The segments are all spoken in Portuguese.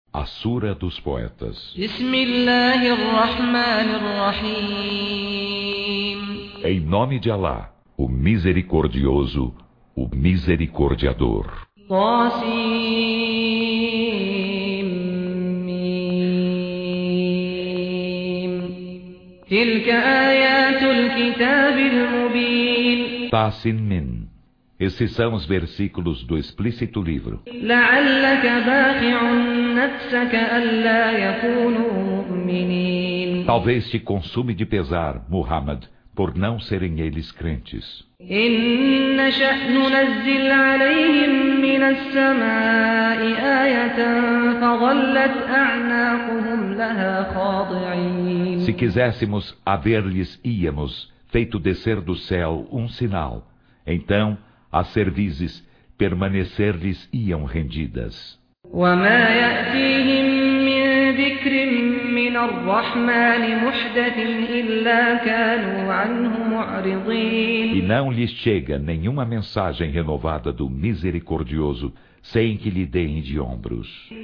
A Sura dos Poetas. Em nome de Alá, o Misericordioso, o Misericordiador. Tasin Min. Esses são os versículos do explícito livro. Talvez te consume de pesar, Muhammad, por não serem eles crentes. Se quiséssemos haver-lhes íamos feito descer do céu um sinal, então as cervizes permanecer-lhes iam rendidas. E não lhes chega nenhuma mensagem renovada do Misericordioso, sem que lhe deem de ombros.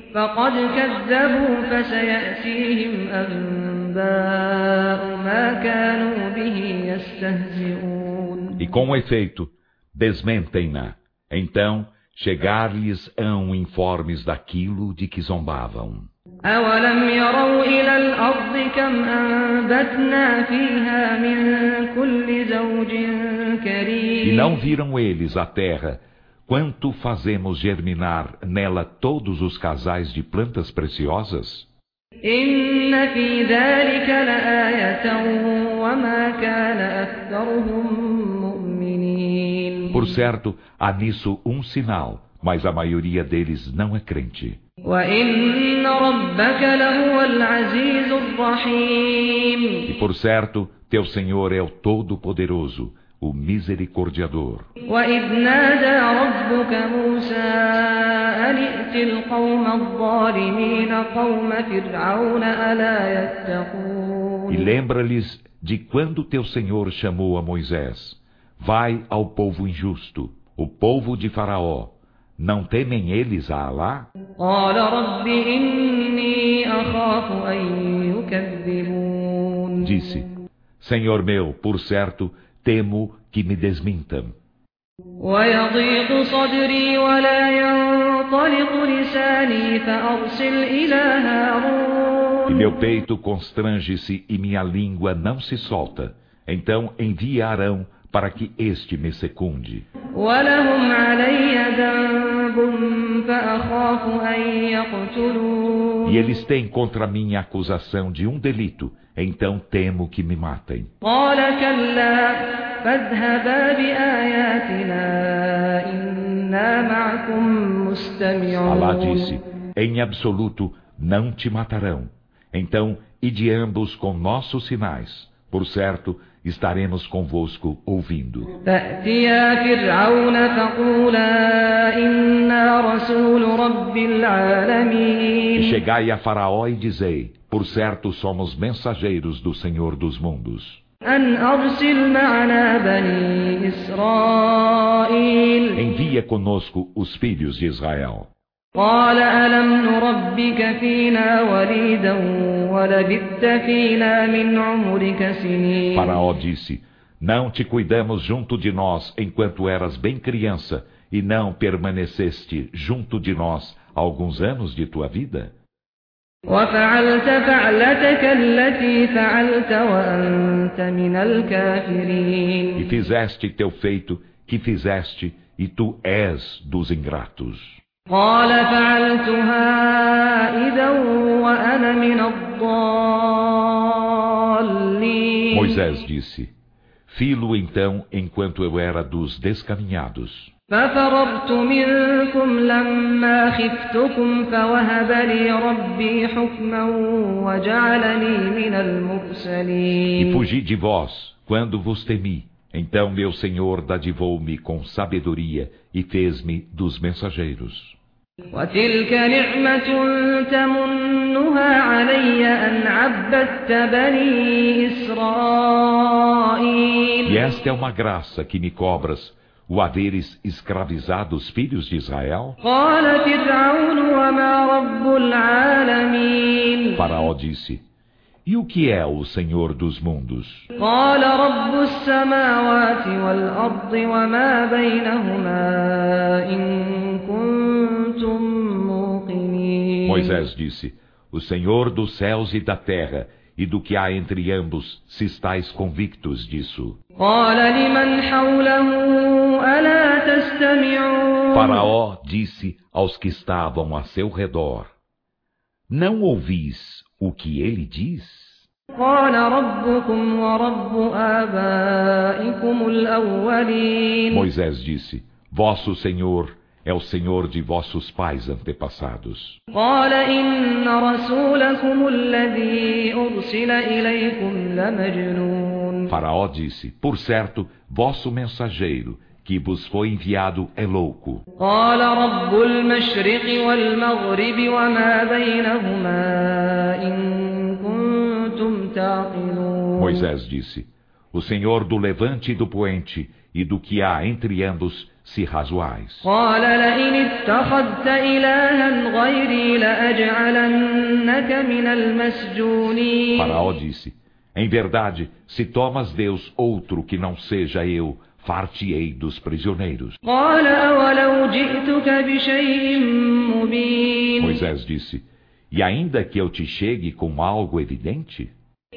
E com efeito, desmentem-na. Então, chegar-lhes-ão informes daquilo de que zombavam. E não viram eles a terra, quanto fazemos germinar nela todos os casais de plantas preciosas? Por certo, há nisso um sinal, mas a maioria deles não é crente. E por certo, teu Senhor é o Todo-Poderoso, o Misericordiador. E lembra-lhes de quando teu Senhor chamou a Moisés: vai ao povo injusto, o povo de Faraó. Não temem eles a Alá? Disse: Senhor meu, por certo, temo que me desmintam. E meu peito constrange-se e minha língua não se solta. Então envia Arão para que este me secunde. E eles têm contra mim a acusação de um delito, então temo que me matem. Alá disse: em absoluto não te matarão. Então ide ambos com nossos sinais. Por certo, estaremos convosco ouvindo. E chegai a Faraó e dizei: por certo somos mensageiros do Senhor dos mundos. Envia conosco os filhos de Israel. Faraó disse: não te cuidamos junto de nós enquanto eras bem criança, e não permaneceste junto de nós alguns anos de tua vida? E fizeste teu feito que fizeste, e tu és dos ingratos. Moisés disse: fi-lo então enquanto eu era dos descaminhados. E fugi de vós quando vos temi. Então meu Senhor dadivou-me com sabedoria e fez-me dos mensageiros. E esta é uma graça que me cobras, o haveres escravizado os filhos de Israel? Faraó disse: e o que é o Senhor dos mundos? Moisés disse: o Senhor dos céus e da terra, e do que há entre ambos, se estáis convictos disso. Faraó disse aos que estavam a seu redor: não ouvis o que ele diz? Moisés disse: vosso Senhor é o Senhor de vossos pais antepassados. Faraó disse: por certo, vosso mensageiro que vos foi enviado é louco. Moisés disse: o Senhor do levante e do poente, e do que há entre ambos, se razoais. Faraó disse: em verdade, se tomas Deus outro que não seja eu, far-te-ei dos prisioneiros. Moisés disse: e ainda que eu te chegue com algo evidente?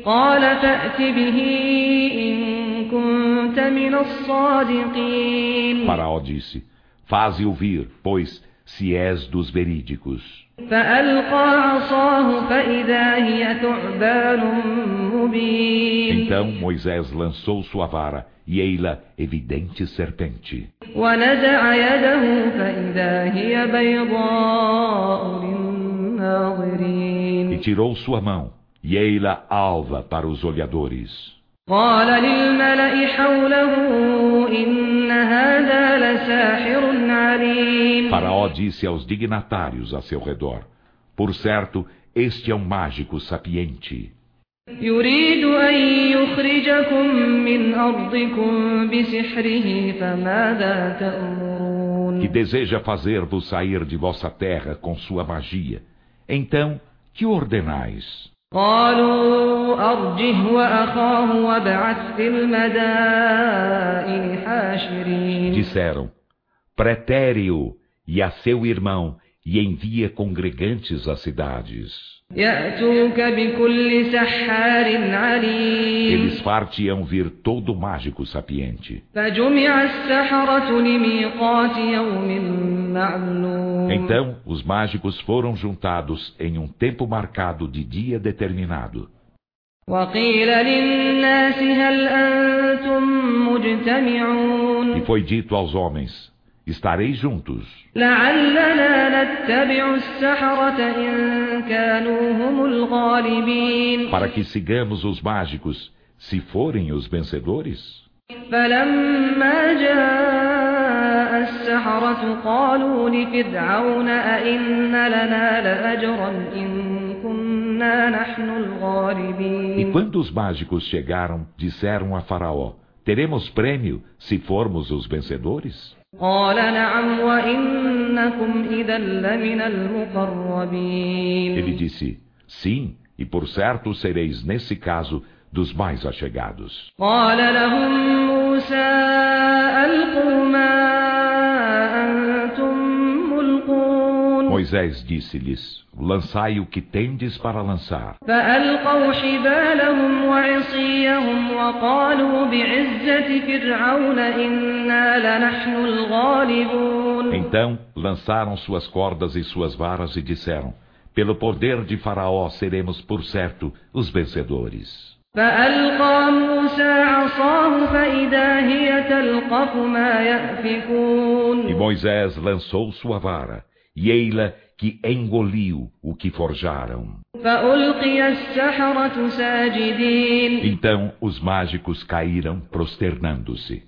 Faraó disse: faze-o vir, pois, se és dos verídicos. Então Moisés lançou sua vara, e ei-la evidente serpente. E tirou sua mão, e ei-la alva para os olhadores. Faraó disse aos dignatários a seu redor: por certo, este é um mágico sapiente. Que deseja fazer-vos sair de vossa terra com sua magia. Então, que ordenais? Disseram: pretere-o e a seu irmão, e envia congregantes às cidades. Eles far-te-ão vir todo mágico sapiente. Então os mágicos foram juntados em um tempo marcado de dia determinado. E foi dito aos homens: estareis juntos, para que sigamos os mágicos, se forem os vencedores. E quando os mágicos chegaram, disseram a Faraó: teremos prêmio se formos os vencedores? Ele disse: sim, e por certo sereis nesse caso dos mais achegados. Moisés disse-lhes: lançai o que tendes para lançar. Então lançaram suas cordas e suas varas e disseram: pelo poder de Faraó seremos por certo os vencedores. E Moisés lançou sua vara, e ei-la que engoliu o que forjaram. Então os mágicos caíram prosternando-se.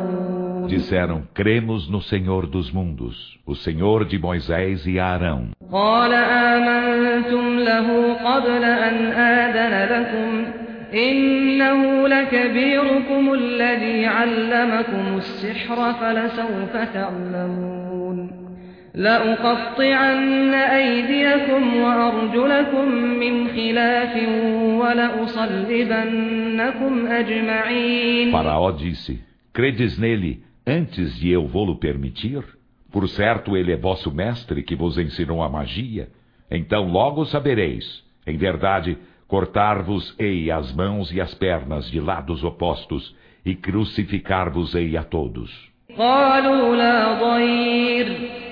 Disseram: cremos no Senhor dos mundos, o Senhor de Moisés e Arão. قال آمنتم له قبل أن آذن لكم إنه لكبيركم الذي علمكم السحر فلسوف تعلمون لأقطعن أيديكم وأرجلكم من خلاف ولأصلبنكم أجمعين. Faraó disse: Credes nele antes de eu vô-lo permitir? Por certo, ele é vosso mestre que vos ensinou a magia. Então logo sabereis. Em verdade, cortar-vos-ei as mãos e as pernas de lados opostos e crucificar-vos-ei a todos. قالوا لا ضير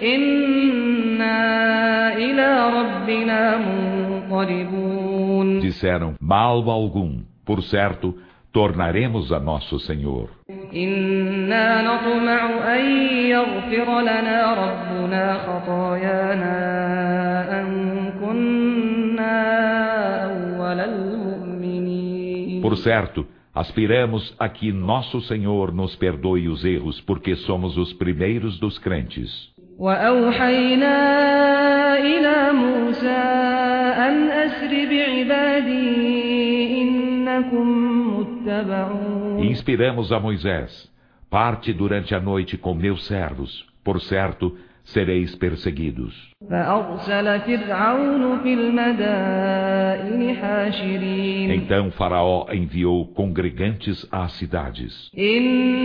إنا إلى ربنا منقلبون. Disseram: Mal algum, por certo, tornaremos a nosso Senhor. إنا نطمع أن يغفر لنا ربنا خطايانا أن كنا أول المؤمنين. Por certo, aspiramos a que nosso Senhor nos perdoe os erros, porque somos os primeiros dos crentes. وأوحينا إلى موسى أن أسر بعبادي إنكم متبعون. E inspiramos a Moisés: Parte durante a noite com meus servos, por certo, sereis perseguidos. فأرسل فرعون في المدائن حاشرين. Então Faraó enviou congregantes às cidades. إن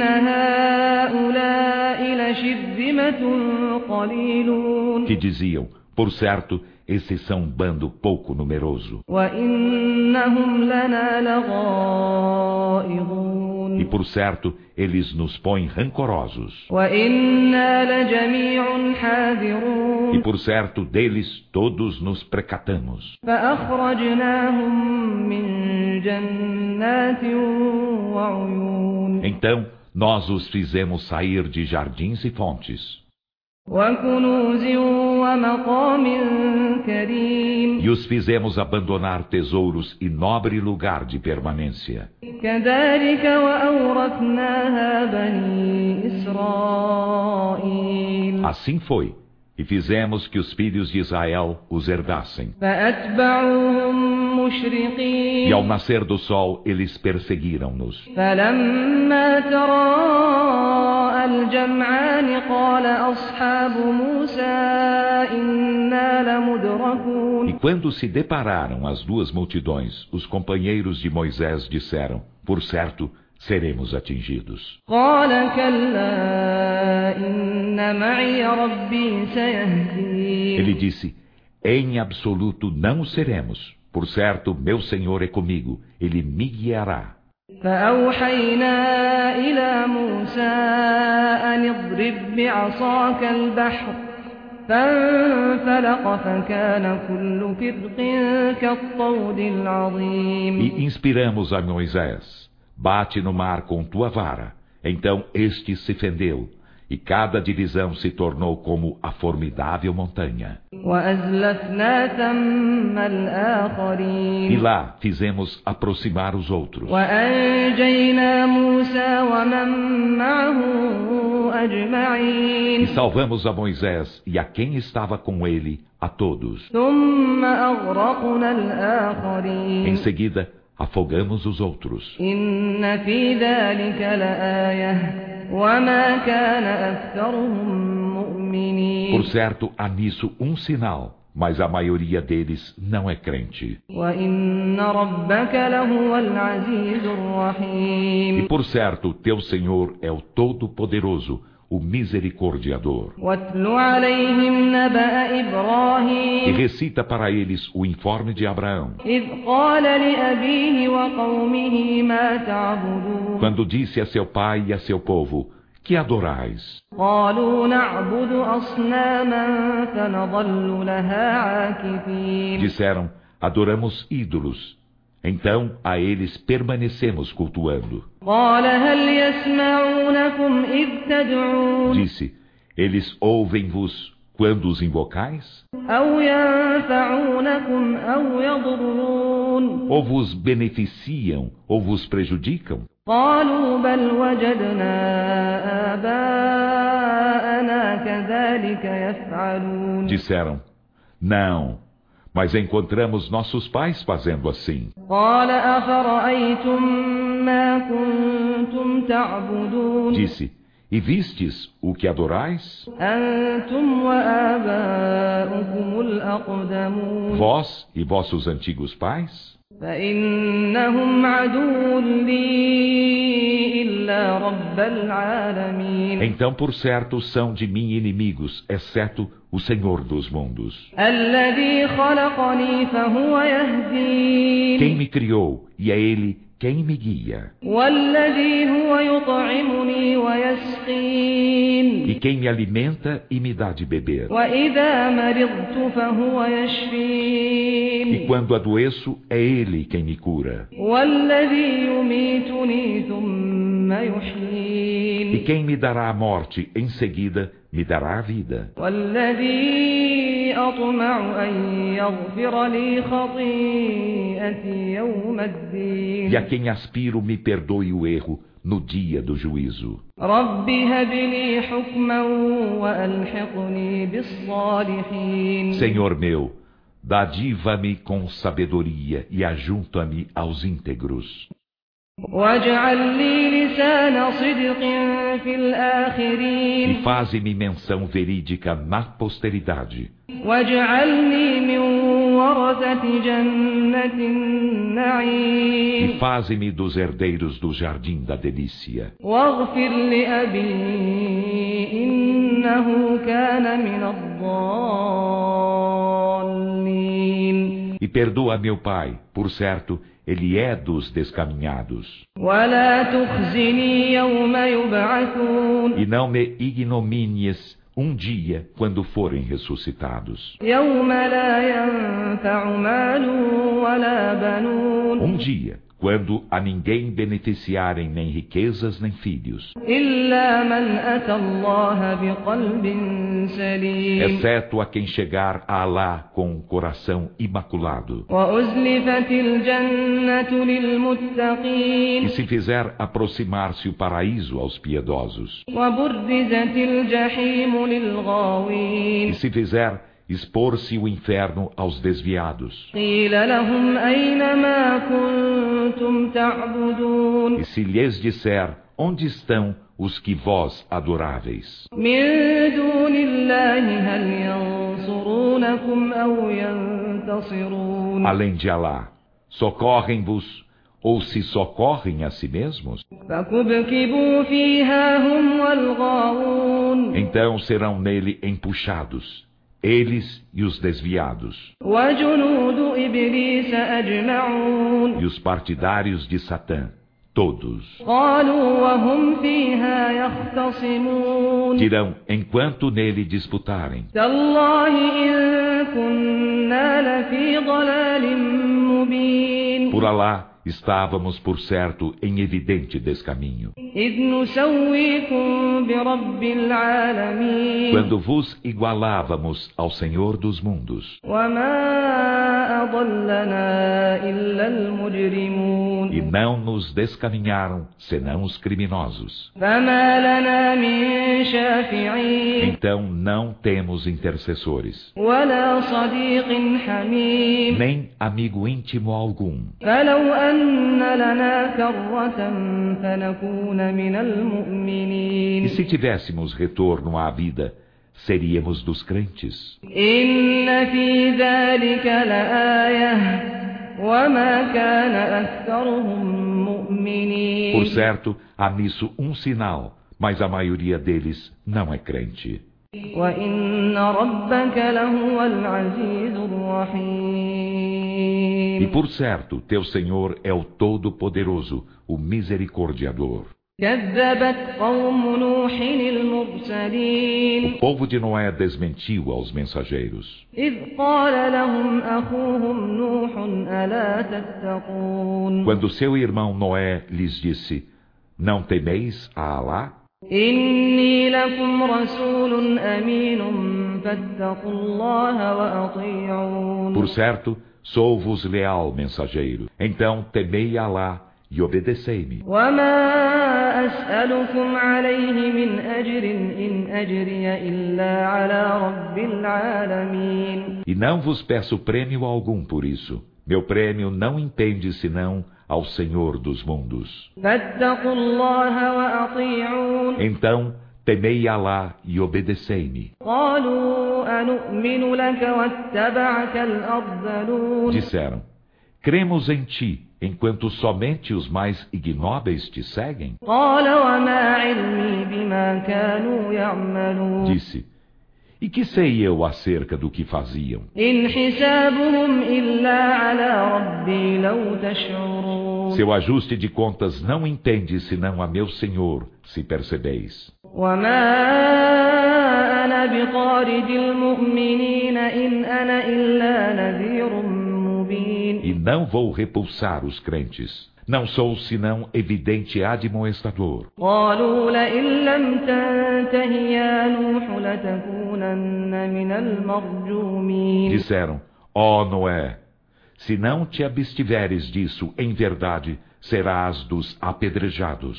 هؤلاء لشرذمة قليلون. Que diziam: Por certo, esses são um bando pouco numeroso. وإنهم لنا لغائظون. E por certo, eles nos põem rancorosos. وإنا لجميع حاذرون. E por certo, deles todos nos precatamos. فأخرجناهم من جنات وعيون. Então, nós os fizemos sair de jardins e fontes. وكنوز ومقام كريم. E os fizemos abandonar tesouros e nobre lugar de permanência. كذلك وأورثناها بني إسرائيل. Assim foi, e fizemos que os filhos de Israel os herdassem. فأتبعوهم مشرقين. E ao nascer do sol, eles perseguiram-nos. فلما تراءى الجمعان قال أصحاب موسى إنا لمدركون. E quando se depararam as duas multidões, os companheiros de Moisés disseram: Por certo, seremos atingidos. قال كلا إن معي ربي سيهدين. Ele disse: Em absoluto não o seremos. Por certo, meu Senhor é comigo. Ele me guiará. فأوحينا إلى موسى أن اضرب بعصاك البحر فانفلق فكان كل فرق كالطود العظيم. E inspiramos a Moisés: Bate no mar com tua vara. Então este se fendeu, e cada divisão se tornou como a formidável montanha. وأزلفنا ثم الآخرين. E lá fizemos aproximar os outros. وأنجينا موسى ومن معه أجمعين. E salvamos a Moisés e a quem estava com ele, a todos. ثم أغرقنا الآخرين. Em seguida, afogamos os outros. إن في ذلك لآية وما كان أكثرهم مؤمنين. Por certo, há nisso um sinal, mas a maioria deles não é crente. وإن ربك لهو العزيز الرحيم. E por certo, teu Senhor é o Todo-Poderoso, o Misericordiador. واتل عليهم نبأ E إبراهيم recita para eles o informe de Abraão, إذ قال لأبيه وقومه ما تعبدون. quando disse a seu pai e a seu povo: Que adorais? قالوا نعبد أصناما فنظل لها عاكفين. Disseram: Adoramos ídolos. Então a eles permanecemos cultuando. قال هل يسمعونكم إذ تدعون. Disse: Eles ouvem-vos quando os invocais? أو ينفعونكم أو يضرون. Ou vos beneficiam, ou vos prejudicam? قالوا بل وجدنا آباءنا كذلك يفعلون. Disseram: Não, mas encontramos nossos pais fazendo assim. قال أفرأيتم ما كنتم تعبدون Disse, e vistes o que adorais? أنتم وآباؤكم الأقدمون Vós e vossos antigos pais? فإنهم عدو لي إلا رب العالمين Então, por certo, são de mim inimigos, exceto o Senhor dos mundos. الذي خلقني فهو يهدين Quem me criou, e é Ele quem me guia. والذي هو يطعمني ويسقين E quem me alimenta e me dá de beber. وإذا مرضت فهو يشفين E quando adoeço, é Ele quem me cura. والذي يميتني ثم يحيين E quem me dará a morte, em seguida, me dará a vida. والذي أطمع أن يغفر لي خطيئتي يوم الدين E a quem aspiro me perdoe o erro no dia do juízo. رب هب لي حكما وألحقني بالصالحين Senhor meu, dadiva-me com sabedoria e ajunta-me aos íntegros. واجعل لي لسان صدق في E الآخرين faze-me menção verídica na posteridade. واجعلني من ورثة جنة E النعيم faze-me dos herdeiros do jardim da delícia. واغفر لأبي إنه كان من الضالين E perdoa meu pai, por certo, ele é dos descaminhados. ولا تخزني يوم يبعثون E não me ignomínies dia quando forem ressuscitados. يوم لا ينفع مال ولا بنون Dia quando a ninguém beneficiarem nem riquezas nem filhos, إلا من أتى الله بقلب سليم exceto a quem chegar a Alá com um coração imaculado. وأزلفت الجنة E للمتقين se fizer aproximar-se o paraíso aos piedosos, وبرزت الجحيم e للغاوين se fizer expor-se o inferno aos desviados, قيل لهم أين ما كنتم تعبدون e se lhes disser, onde estão os que vós adoráveis? من دون الله هل ينصرونكم أو ينتصرون Além de Alá, socorrem-vos ou se socorrem a si mesmos? فكبكبوا فيها هم والغاوون Então serão nele empuxados, eles e os desviados, وجنود إبليس أجمعون e os partidários de Satã, todos. قالوا وهم فيها يختصمون Dirão, enquanto nele disputarem, تالله إن كنا لفي ضلال مبين por Alá, estávamos, por certo, em evidente descaminho. إذ نسويكم برب العالمين Quando vos igualávamos ao Senhor dos mundos, وما أضلنا إلا المجرمون e não nos descaminharam, senão os criminosos. فما لنا من شافعين Então não temos intercessores, ولا صديق حميم nem amigo íntimo algum. فلو أن لنا كرة فنكون من E المؤمنين se tivéssemos retorno à vida, seríamos dos crentes. إن في ذلك لآية وما كان أكثرهم مؤمنين Por certo, há nisso um sinal, mas a maioria deles não é crente. وإن ربك لهو العزيز E الرحيم por certo, teu Senhor é o Todo-Poderoso, o Misericordiador. كذبت قوم نوح O المرسلين povo de Noé desmentiu aos mensageiros, إذ قال لهم أخوهم نوح ألا تتقون quando seu irmão Noé lhes disse, não temeis a Alá? إني لكم رسول أمين فاتقوا الله وأطيعون Por certo, sou-vos leal mensageiro. Então temei a Alá e obedecei-me. وما أسألكم عليه من أجر إن أجري إلا على رب العالمين E não vos peço prêmio algum por isso. Meu prêmio não impende senão ao Senhor dos mundos. Então, temei Alá e obedecei-me. Disseram, cremos em ti, enquanto somente os mais ignóbeis te seguem? Disse, e que sei eu acerca do que faziam? Seu ajuste de contas não entende senão a meu Senhor, se percebeis. E não vou repulsar os crentes. Não sou senão evidente admoestador. Disseram, ó Noé, se não te abstiveres disso em verdade, serás dos apedrejados.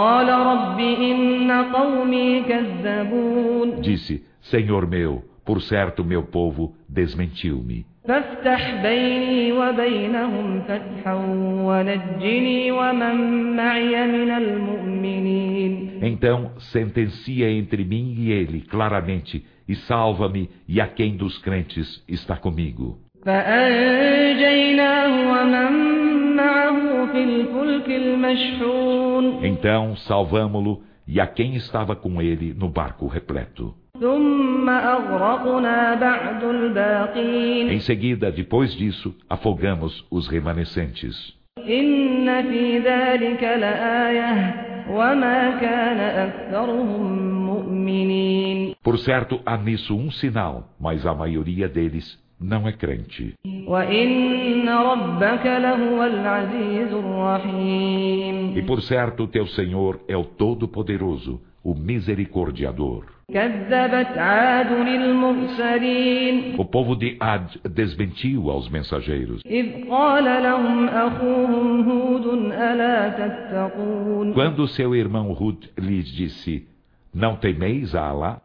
Disse, Senhor meu, por certo meu povo desmentiu-me. Então sentencia entre mim e ele claramente, e salva-me, e a quem dos crentes está comigo. Então salvamo-lo e a quem estava com ele no barco repleto. Em seguida, depois disso, afogamos os remanescentes. Por certo, há nisso um sinal, mas a maioria deles não é crente. E por certo, teu Senhor é o Todo-Poderoso, o Misericordiador. O povo de Ad desmentiu aos mensageiros. Quando seu irmão Hud lhes disse, não temeis a Alá?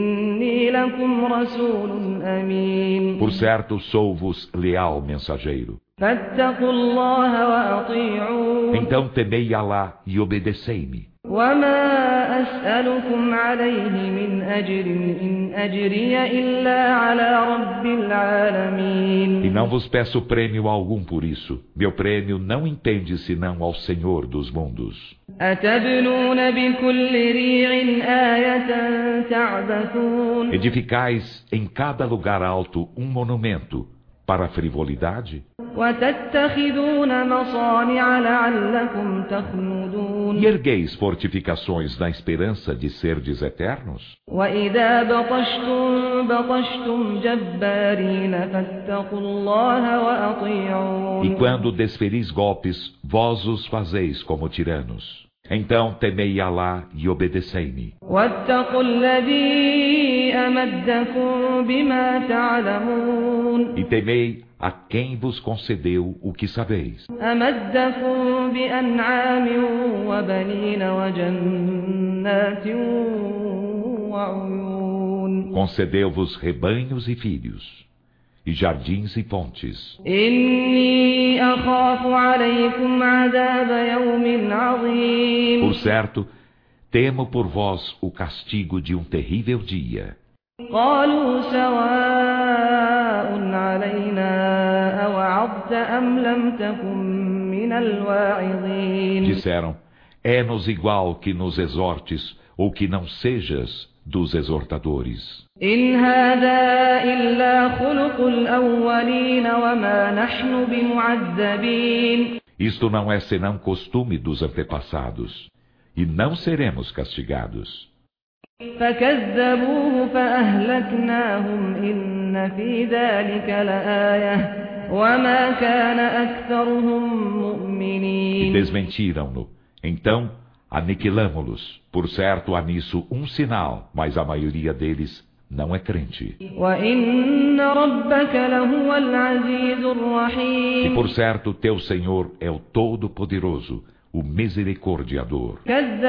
Por certo, sou-vos leal mensageiro. Então temei Alá e obedecei-me. E não vos peço prêmio algum por isso. Meu prêmio não impende senão ao Senhor dos mundos. Edificais em cada lugar alto um monumento para a frivolidade? E ergueis fortificações na esperança de serdes eternos? E quando desferis golpes, vós os fazeis como tiranos. Então temei Alá e obedecei-me. E temei a quem vos concedeu o que sabeis. Concedeu-vos rebanhos e filhos, e jardins e fontes. Por certo, temo por vós o castigo de um terrível dia. Disseram, é-nos igual que nos exortes ou que não sejas dos exortadores. Isto não é senão costume dos antepassados, e não seremos castigados. E desmentiram-no. Então aniquilamo-los. Por certo, há nisso um sinal, mas a maioria deles não é crente. E por certo, teu Senhor é o Todo-Poderoso, o Misericordiador.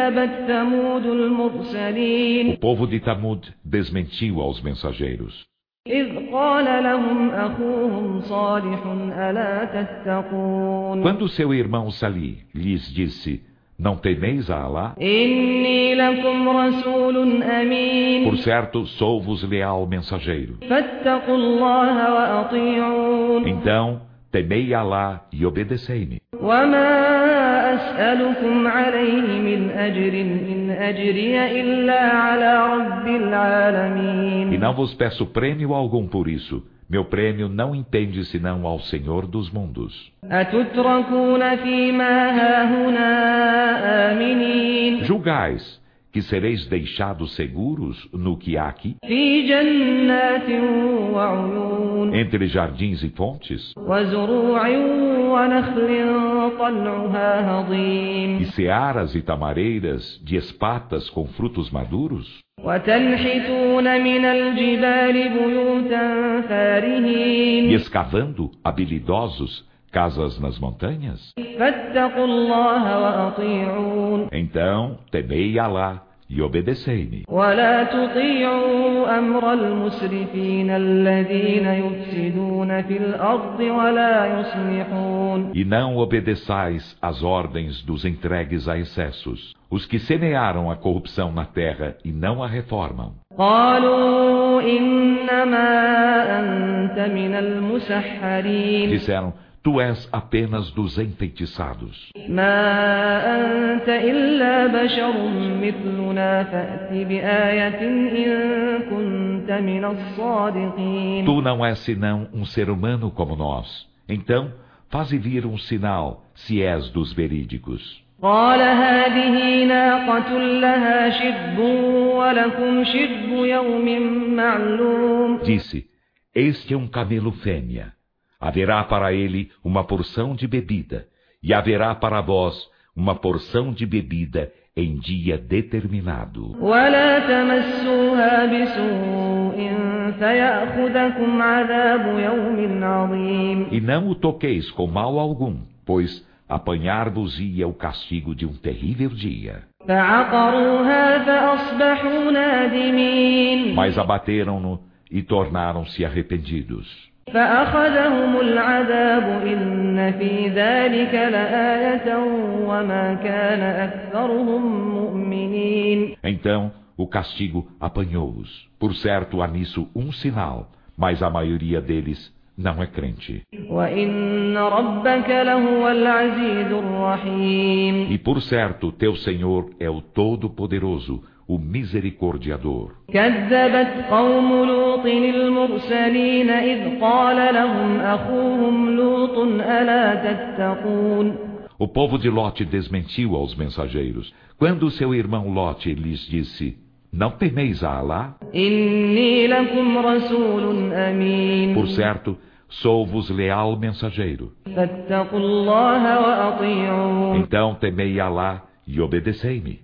O povo de Tamud desmentiu aos mensageiros. إذ قال لهم أخوهم صالح ألا تتقون Quando seu irmão Salih lhes disse: Não temeis a Alá? إني لكم رسول أمين Por certo, sou-vos leal mensageiro. فاتقوا الله وأطيعون Então, temei Alá e obedecei-me. وما أسألكم عليه من أجر إن أجري إلا على رب E العالمين não vos peço prêmio algum por isso. Meu prêmio não impende senão ao Senhor dos mundos. أتتركون فيما هاهنا آمنين Julgais que sereis deixados seguros no que há aqui, في جنات وعيون entre jardins e fontes, وزروع ونخل طلعها هضيم e searas e tamareiras de espatas com frutos maduros? وتنحتون من الجبال بيوتا E فارهين escavando, habilidosos, casas nas montanhas? فاتقوا الله وأطيعون Então, temei Alá e obedecei-me. ولا تطيعوا أمر المسرفين الذين يفسدون في الأرض ولا يصلحون E não obedeçais às ordens dos entregues a excessos, os que semearam a corrupção na terra e não a reformam. قالوا إنما أنت من المسحرين Disseram: Tu és apenas dos enfeitiçados. ما أنت إلا بشر مثلنا فأت بآية إن كنت من الصادقين Tu não és senão um ser humano como nós. Então, faze vir um sinal, se és dos verídicos. قال هذه ناقة لها شرب ولكم شرب يوم معلوم Disse: Este é um camelo fêmea. Haverá para ele uma porção de bebida, e haverá para vós uma porção de bebida em dia determinado. ولا تمسوها بسوء فيأخذكم عذاب يوم عظيم E não o toqueis com mal algum, pois apanhar-vos-ia o castigo de um terrível dia. فعقروها فأصبحوا نادمين Mas abateram-no e tornaram-se arrependidos. فأخذهم العذاب إن في ذلك لآية وما كان أكثرهم مؤمنين Então o castigo apanhou-os. Por certo, há nisso um sinal, mas a maioria deles não é crente. وإن ربك لهو العزيز الرحيم E por certo, teu Senhor é o Todo-Poderoso, o Misericordiador. كذبت قوم لوط المرسلين إذ قال لهم أخوهم لوط ألا تتقون O povo de Lote desmentiu aos mensageiros, quando seu irmão Lote lhes disse: Não temeis a Alá? إني لكم رسول أمين Por certo, sou-vos leal mensageiro. فاتقوا الله وأطيعون Então temei Alá e obedecei-me.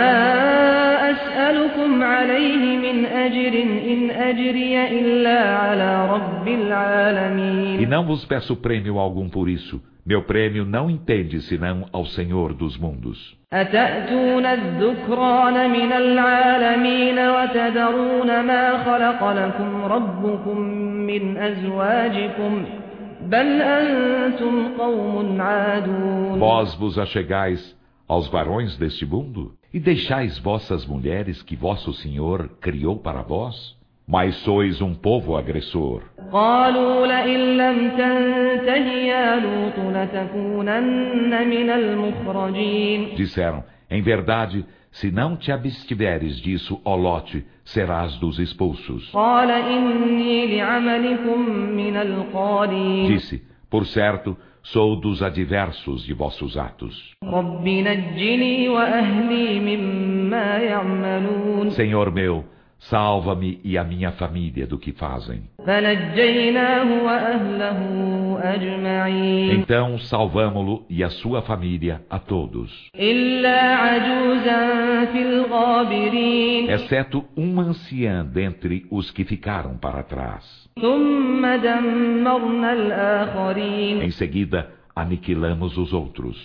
وما أسألكم عليه من أجر إن أجري إلا على رب E العالمين não vos peço prêmio algum por isso. Meu prêmio não entende senão ao Senhor dos mundos. أتأتون الذكران من العالمين وتذرون ما خلق لكم ربكم من أزواجكم بل أنتم قوم عادون Vós vos achegais aos varões deste mundo e deixais vossas mulheres que vosso Senhor criou para vós? Mas sois um povo agressor. قالوا لئن لم تنته يا لوط لتكونن من المخرجين Disseram: Em verdade, se não te abstiveres disso, ó Lote, serás dos expulsos. قال إني لعملكم من القالين Disse: Por certo, sou dos adversos de vossos atos. رب نجني وأهلي مما يعملون Senhor meu, salva-me e a minha família do que fazem. فنجيناه وأهله أجمعين Então salvamo-lo e a sua família a todos, إلا عجوزا في الغابرين exceto uma anciã dentre os que ficaram para trás. ثم دمرنا الآخرين Em seguida, aniquilamos os outros.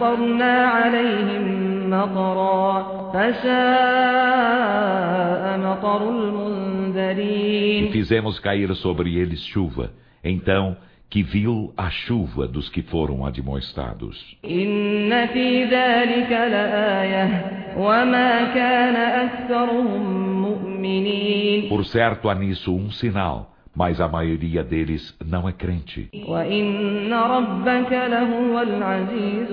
وأمطرنا عليهم مطرا فساء مطر المنذرين. E fizemos cair sobre eles chuva. Então, que viu a chuva dos que foram admoestados. إن في ذلك لآية وما كان أكثرهم مؤمنين. Por certo há nisso um sinal, mas a maioria deles não é crente. وإن ربك لهو العزيز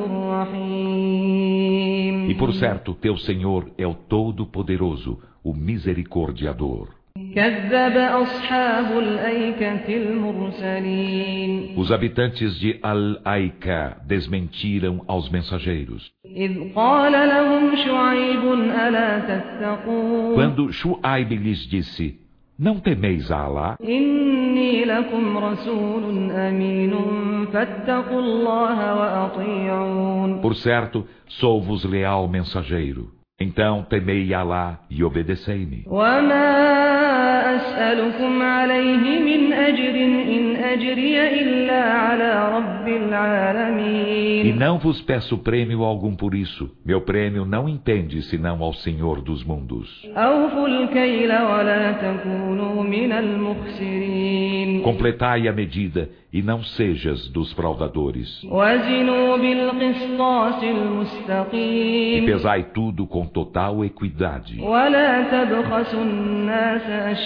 الرحيم. E por certo, teu Senhor é o Todo-Poderoso, o Misericordiador. كذب أصحاب الأيكة المرسلين. Os habitantes de Al-Aika desmentiram aos mensageiros. إذ قال لهم شعيب ألا تتقون. Quando Shu'aib lhes disse, não temeis a Alá? إني لكم رسول أمين فاتقوا الله وأطيعون. Por certo, sou-vos leal mensageiro. Então temei Alá e obedecei-me. وما أسألكم عليه من أجر إن أجري إلا على رب العالمين. E não vos peço prêmio algum por isso. Meu prêmio não impende senão ao Senhor dos mundos. أوفوا الكيل ولا تكونوا من المخسرين. Completai a medida e não sejas dos fraudadores. وزنوا بالقسطاس E المستقيم. pesai tudo com total equidade. ولا تبخسوا الناس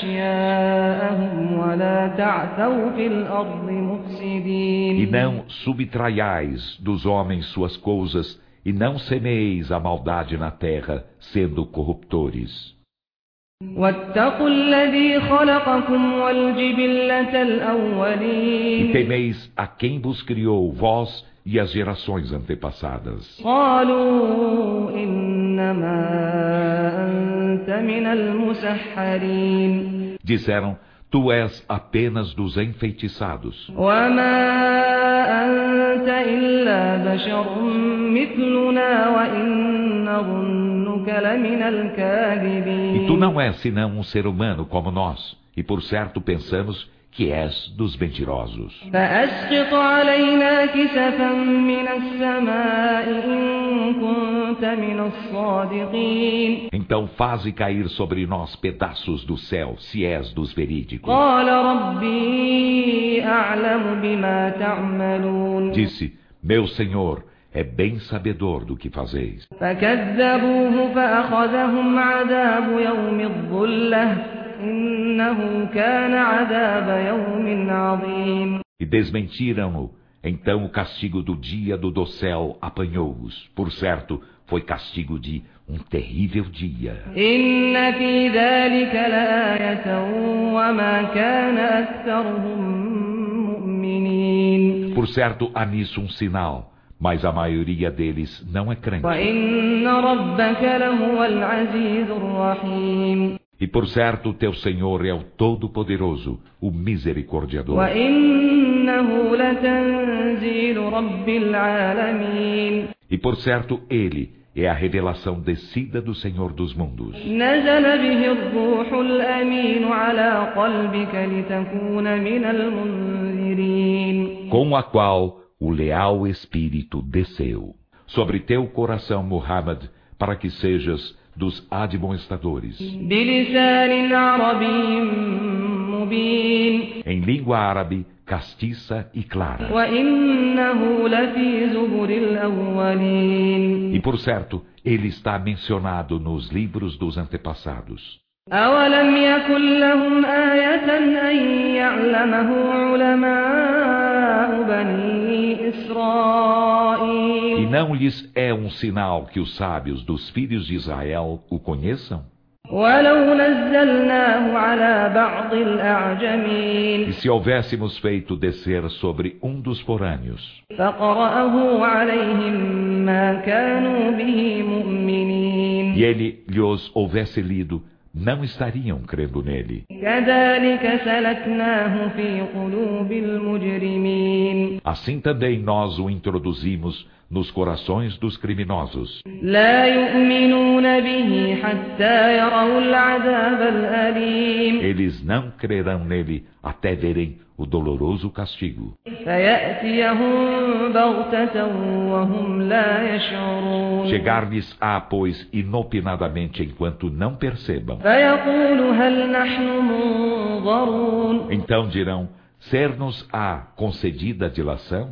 أشياءهم ولا تعثوا في الأرض مفسدين. E não subtraiais dos homens suas coisas, e não semeis a maldade na terra, sendo corruptores. واتقوا الذي خلقكم والجبلة E الأولين. temeis a quem vos criou, vós e as gerações antepassadas. قالوا إنما أنت من المسحرين. Disseram, tu és apenas dos enfeitiçados. وما أنت إلا بشر مثلنا وإن نظنك لمن الكاذبين. E tu não és senão um ser humano como nós, e por certo pensamos que és dos mentirosos. فأسقط علينا كسفا من السماء إن كنت من الصادقين. Então faze cair sobre nós pedaços do céu, se és dos verídicos. قال ربي أعلم بما تعملون. Disse, meu Senhor é bem sabedor do que fazeis. فكذبوه فأخذهم عذاب يوم الظلة إنه كان عذاب يوم عظيم. E desmentiram-no. Então o castigo do dia do dossel apanhou-os. Por certo, foi castigo de um terrível dia. إن في ذلك لآية وما كان أكثرهم مؤمنين. Por certo, há nisso um sinal, mas a maioria deles não é crente. وإن ربك لهو العزيز الرحيم. E por certo, teu Senhor é o Todo-Poderoso, o Misericordiador. وإنه لتنزيل رب العالمين. E por certo, Ele é a revelação descida do Senhor dos mundos, نزل به الروح الأمين على قلبك لتكون من المنذرين. com a qual o leal Espírito desceu sobre teu coração, Muhammad, para que sejas dos admoestadores, بلسان عربي مبين. em língua árabe, castiça e clara. وإنه لفي زبر الأولين. E por certo, ele está mencionado nos livros dos antepassados. أولم يكن لهم آية أن يعلمه علماء بني إسرائيل. E não lhes é um sinal que os sábios dos filhos de Israel o conheçam? ولو نزلناه على بعض الأعجمين. E se houvéssemos feito descer sobre um dos forâneos, فقرأه عليهم ما كانوا به مؤمنين. e ele lhes houvesse lido, não estariam crendo nele. كذلك سلكناه في قلوب المجرمين. Assim também nós o introduzimos nos corações dos criminosos. لا يؤمنون به حتى يروا العذاب الأليم. Eles não crerão nele até verem o doloroso castigo. Chegar-lhes-á, pois, inopinadamente enquanto não percebam. Então dirão: ser-nos-á concedida a dilação?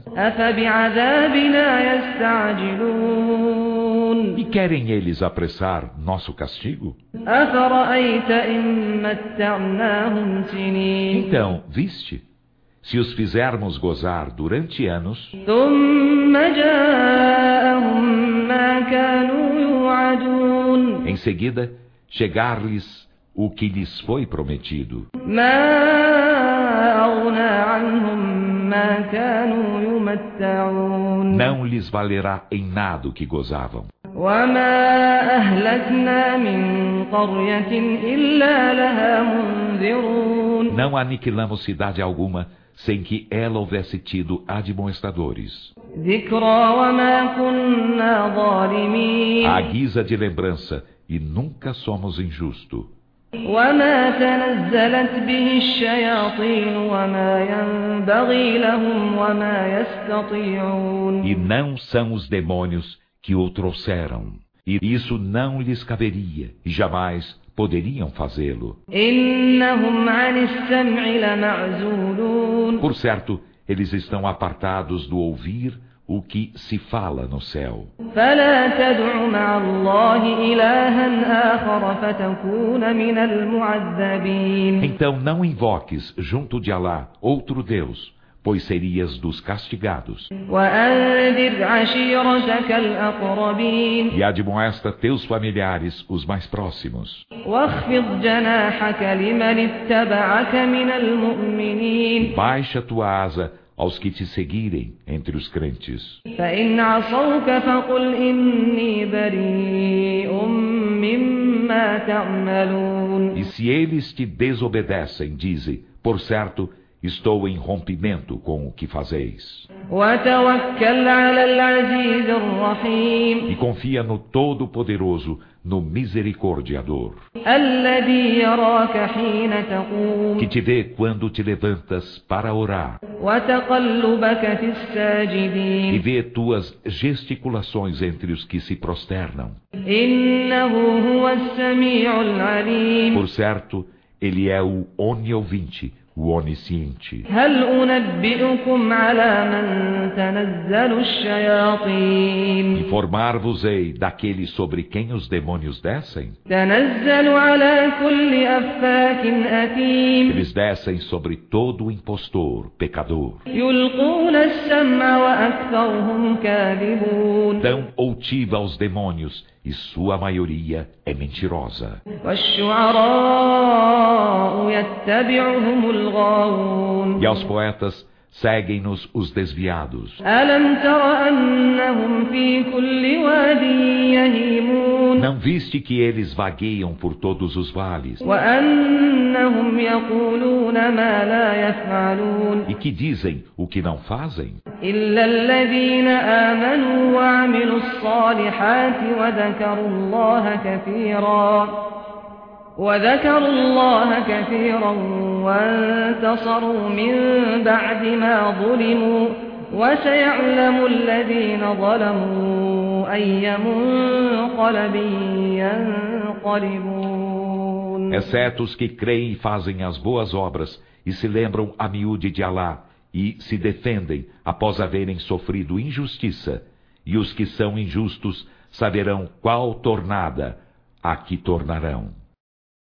E querem eles apressar nosso castigo? Então, viste, se os fizermos gozar durante anos, em seguida, chegar-lhes o que lhes foi prometido. Não lhes valerá em nada o que gozavam. Não aniquilamos cidade alguma sem que ela houvesse tido admoestadores. À guisa de lembrança, e nunca somos injustos. E não são os demônios que o trouxeram, e isso não lhes caberia, e jamais poderiam fazê-lo. Por certo, eles estão apartados do ouvir o que se fala no céu. Então não invoques junto de Alá outro Deus, pois serias dos castigados. E admoesta teus familiares, os mais próximos. Baixa tua asa aos que te seguirem entre os crentes. E se eles te desobedecem, dize: por certo, estou em rompimento com o que fazeis. E confia no Todo-Poderoso, no Misericordiador, que te vê quando te levantas para orar, e vê tuas gesticulações entre os que se prosternam. Por certo, ele é o oniovinte, o onisciente. Informar-vos-ei daquele sobre quem os demônios descem? Eles descem sobre todo impostor, pecador. Dão outiva aos demônios, e sua maioria é mentirosa. E aos poetas seguem-nos os desviados. Não viste que eles vagueiam por todos os vales? E que dizem o que não fazem? وذكروا الله كثيرا وانتصروا من بعد ما ظلموا وسيعلم الذين ظلموا أي منقلب ينقلبون. Exceto os que creem e fazem as boas obras e se lembram a miúde de Alá e se defendem após haverem sofrido injustiça, e os que são injustos saberão qual tornada a que tornarão.